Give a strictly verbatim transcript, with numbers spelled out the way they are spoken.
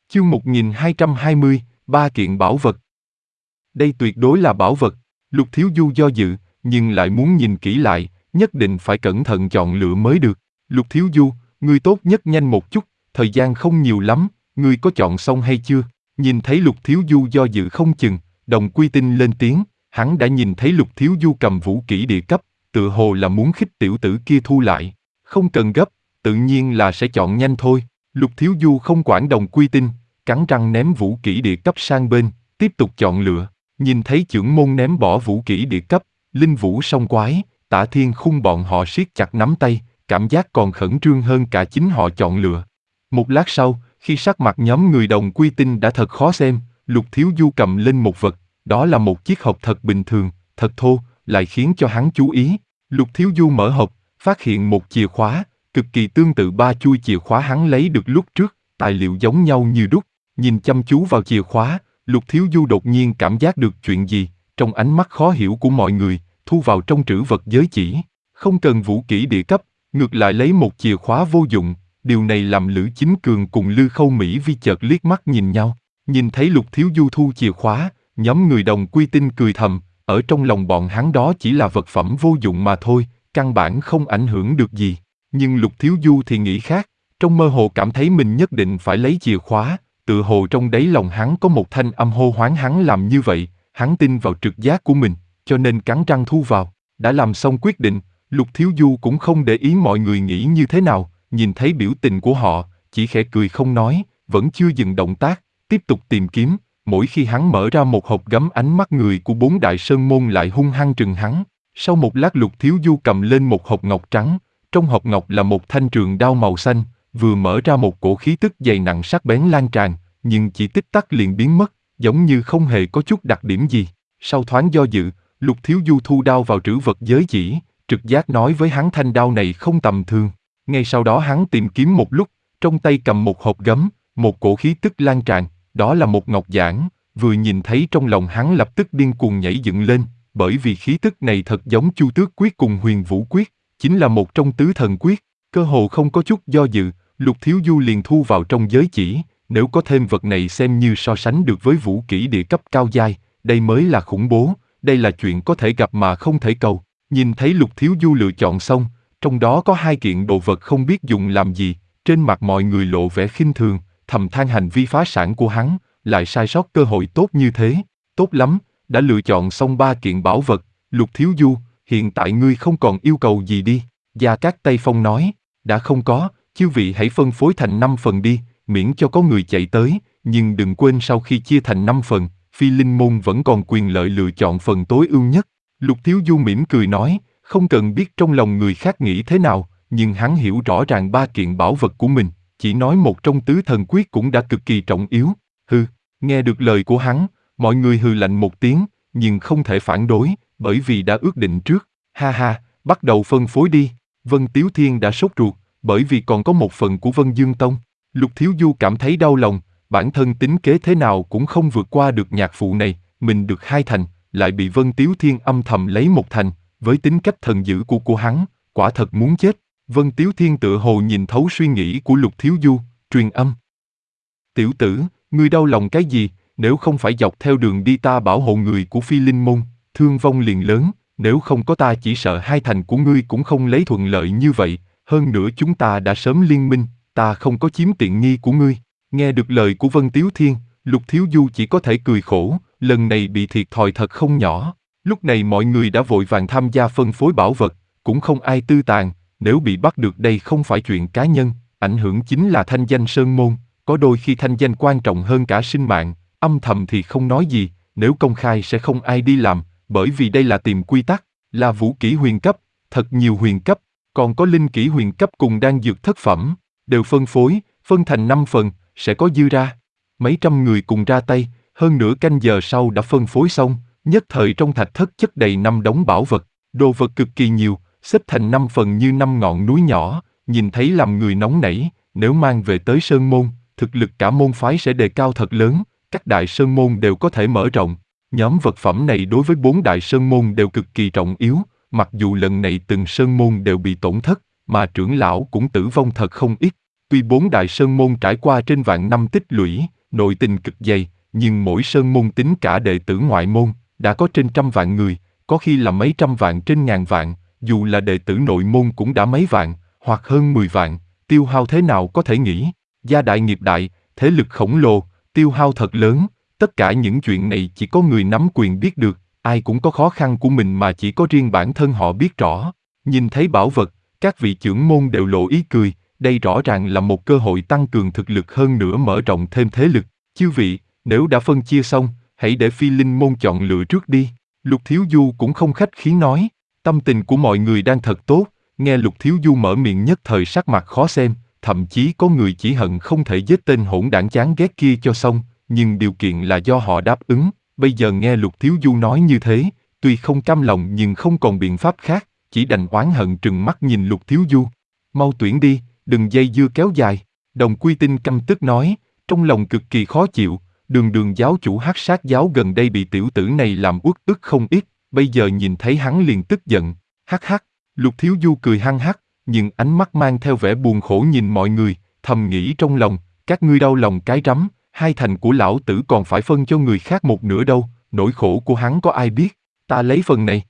Chương một nghìn hai trăm hai mươi, ba kiện bảo vật. Đây tuyệt đối là bảo vật. Lục Thiếu Du do dự, nhưng lại muốn nhìn kỹ lại, nhất định phải cẩn thận chọn lựa mới được. Lục Thiếu Du, ngươi tốt nhất nhanh một chút, thời gian không nhiều lắm, ngươi có chọn xong hay chưa? Nhìn thấy Lục Thiếu Du do dự không chừng, Đồng Quy Tinh lên tiếng, hắn đã nhìn thấy Lục Thiếu Du cầm vũ kỹ địa cấp, tựa hồ là muốn khích tiểu tử kia thu lại. Không cần gấp, tự nhiên là sẽ chọn nhanh thôi. Lục Thiếu Du không quản Đồng Quy Tinh, cắn răng ném vũ kỹ địa cấp sang bên, tiếp tục chọn lựa. Nhìn thấy chưởng môn ném bỏ vũ kỹ địa cấp, Linh Vũ Song Quái, Tả Thiên Khung bọn họ siết chặt nắm tay, cảm giác còn khẩn trương hơn cả chính họ chọn lựa. Một lát sau, khi sắc mặt nhóm người Đồng Quy Tinh đã thật khó xem, Lục Thiếu Du cầm lên một vật, đó là một chiếc hộp thật bình thường, thật thô, lại khiến cho hắn chú ý. Lục Thiếu Du mở hộp, phát hiện một chìa khóa, cực kỳ tương tự ba chuôi chìa khóa hắn lấy được lúc trước, tài liệu giống nhau như đúc. Nhìn chăm chú vào chìa khóa, Lục Thiếu Du đột nhiên cảm giác được chuyện gì, trong ánh mắt khó hiểu của mọi người, thu vào trong trữ vật giới chỉ. Không cần vũ kỹ địa cấp, ngược lại lấy một chìa khóa vô dụng, điều này làm Lữ Chính Cường cùng Lư Khâu Mỹ Vi chợt liếc mắt nhìn nhau. Nhìn thấy Lục Thiếu Du thu chìa khóa, nhóm người Đồng Quy Tinh cười thầm, ở trong lòng bọn hắn đó chỉ là vật phẩm vô dụng mà thôi, căn bản không ảnh hưởng được gì. Nhưng Lục Thiếu Du thì nghĩ khác, trong mơ hồ cảm thấy mình nhất định phải lấy chìa khóa, tự hồ trong đáy lòng hắn có một thanh âm hô hoán hắn làm như vậy, hắn tin vào trực giác của mình, cho nên cắn răng thu vào. Đã làm xong quyết định, Lục Thiếu Du cũng không để ý mọi người nghĩ như thế nào, nhìn thấy biểu tình của họ, chỉ khẽ cười không nói, vẫn chưa dừng động tác, tiếp tục tìm kiếm. Mỗi khi hắn mở ra một hộp gấm, ánh mắt người của bốn đại sơn môn lại hung hăng trừng hắn. Sau một lát Lục Thiếu Du cầm lên một hộp ngọc trắng, trong hộp ngọc là một thanh trường đao màu xanh, vừa mở ra một cổ khí tức dày nặng sắc bén lan tràn, nhưng chỉ tích tắc liền biến mất, giống như không hề có chút đặc điểm gì. Sau thoáng do dự, Lục Thiếu Du thu đao vào trữ vật giới chỉ, trực giác nói với hắn thanh đao này không tầm thường. Ngay sau đó hắn tìm kiếm một lúc, trong tay cầm một hộp gấm, một cổ khí tức lan tràn, đó là một ngọc giản, vừa nhìn thấy trong lòng hắn lập tức điên cuồng nhảy dựng lên, bởi vì khí tức này thật giống Chu Tước Quyết cùng Huyền Vũ Quyết, chính là một trong tứ thần quyết. Cơ hồ không có chút do dự, Lục Thiếu Du liền thu vào trong giới chỉ. Nếu có thêm vật này xem như so sánh được với vũ kỹ địa cấp cao giai, đây mới là khủng bố, đây là chuyện có thể gặp mà không thể cầu. Nhìn thấy Lục Thiếu Du lựa chọn xong, trong đó có hai kiện đồ vật không biết dùng làm gì, trên mặt mọi người lộ vẻ khinh thường, thầm than hành vi phá sản của hắn, lại sai sót cơ hội tốt như thế. Tốt lắm, đã lựa chọn xong ba kiện bảo vật, Lục Thiếu Du, hiện tại ngươi không còn yêu cầu gì đi. Gia Cát Tây Phong nói, đã không có, chư vị hãy phân phối thành năm phần đi, miễn cho có người chạy tới, nhưng đừng quên sau khi chia thành năm phần, Phi Linh Môn vẫn còn quyền lợi lựa chọn phần tối ưu nhất. Lục Thiếu Du mỉm cười nói, không cần biết trong lòng người khác nghĩ thế nào, nhưng hắn hiểu rõ ràng ba kiện bảo vật của mình, chỉ nói một trong tứ thần quyết cũng đã cực kỳ trọng yếu. Hừ, nghe được lời của hắn, mọi người hừ lạnh một tiếng, nhưng không thể phản đối, bởi vì đã ước định trước. Ha ha, bắt đầu phân phối đi. Vân Tiếu Thiên đã sốt ruột, bởi vì còn có một phần của Vân Dương Tông. Lục Thiếu Du cảm thấy đau lòng, bản thân tính kế thế nào cũng không vượt qua được nhạc phụ này, mình được hai thành, lại bị Vân Tiếu Thiên âm thầm lấy một thành, với tính cách thần dữ của của hắn, quả thật muốn chết. Vân Tiếu Thiên tựa hồ nhìn thấu suy nghĩ của Lục Thiếu Du, truyền âm. Tiểu tử, ngươi đau lòng cái gì, nếu không phải dọc theo đường đi ta bảo hộ người của Phi Linh Môn, thương vong liền lớn, nếu không có ta chỉ sợ hai thành của ngươi cũng không lấy thuận lợi như vậy, hơn nữa chúng ta đã sớm liên minh, ta không có chiếm tiện nghi của ngươi. Nghe được lời của Vân Tiếu Thiên, Lục Thiếu Du chỉ có thể cười khổ, lần này bị thiệt thòi thật không nhỏ. Lúc này mọi người đã vội vàng tham gia phân phối bảo vật, cũng không ai tư tàn, nếu bị bắt được đây không phải chuyện cá nhân, ảnh hưởng chính là thanh danh sơn môn, có đôi khi thanh danh quan trọng hơn cả sinh mạng, âm thầm thì không nói gì, nếu công khai sẽ không ai đi làm, bởi vì đây là tìm quy tắc, là vũ kỹ huyền cấp, thật nhiều huyền cấp, còn có linh kỹ huyền cấp cùng đan dược thất phẩm, đều phân phối, phân thành năm phần, sẽ có dư ra. Mấy trăm người cùng ra tay, hơn nửa canh giờ sau đã phân phối xong, nhất thời trong thạch thất chất đầy năm đống bảo vật, đồ vật cực kỳ nhiều, xếp thành năm phần như năm ngọn núi nhỏ, nhìn thấy làm người nóng nảy, nếu mang về tới sơn môn, thực lực cả môn phái sẽ đề cao thật lớn, các đại sơn môn đều có thể mở rộng. Nhóm vật phẩm này đối với bốn đại sơn môn đều cực kỳ trọng yếu, mặc dù lần này từng sơn môn đều bị tổn thất, mà trưởng lão cũng tử vong thật không ít. Tuy bốn đại sơn môn trải qua trên vạn năm tích lũy, nội tình cực dày, nhưng mỗi sơn môn tính cả đệ tử ngoại môn, đã có trên trăm vạn người, có khi là mấy trăm vạn trên ngàn vạn, dù là đệ tử nội môn cũng đã mấy vạn, hoặc hơn mười vạn, tiêu hao thế nào có thể nghĩ. Gia đại nghiệp đại, thế lực khổng lồ, tiêu hao thật lớn, tất cả những chuyện này chỉ có người nắm quyền biết được, ai cũng có khó khăn của mình mà chỉ có riêng bản thân họ biết rõ. Nhìn thấy bảo vật, các vị trưởng môn đều lộ ý cười, đây rõ ràng là một cơ hội tăng cường thực lực hơn nữa mở rộng thêm thế lực. Chư vị, nếu đã phân chia xong, hãy để Phi Linh môn chọn lựa trước đi. Lục Thiếu Du cũng không khách khí nói, tâm tình của mọi người đang thật tốt, nghe Lục Thiếu Du mở miệng nhất thời sắc mặt khó xem, thậm chí có người chỉ hận không thể giết tên hỗn đảng chán ghét kia cho xong, nhưng điều kiện là do họ đáp ứng. Bây giờ nghe Lục Thiếu Du nói như thế, tuy không cam lòng nhưng không còn biện pháp khác, chỉ đành oán hận trừng mắt nhìn Lục Thiếu Du. Mau tuyển đi, đừng dây dưa kéo dài. Đồng Quy Tinh căm tức nói, trong lòng cực kỳ khó chịu, đường đường giáo chủ Hắc Sát giáo gần đây bị tiểu tử này làm uất ức không ít, bây giờ nhìn thấy hắn liền tức giận. Hắc hắc, Lục Thiếu Du cười hăng hắc, nhưng ánh mắt mang theo vẻ buồn khổ nhìn mọi người, thầm nghĩ trong lòng, các ngươi đau lòng cái rắm, hai thành của lão tử còn phải phân cho người khác một nửa đâu, nỗi khổ của hắn có ai biết, ta lấy phần này.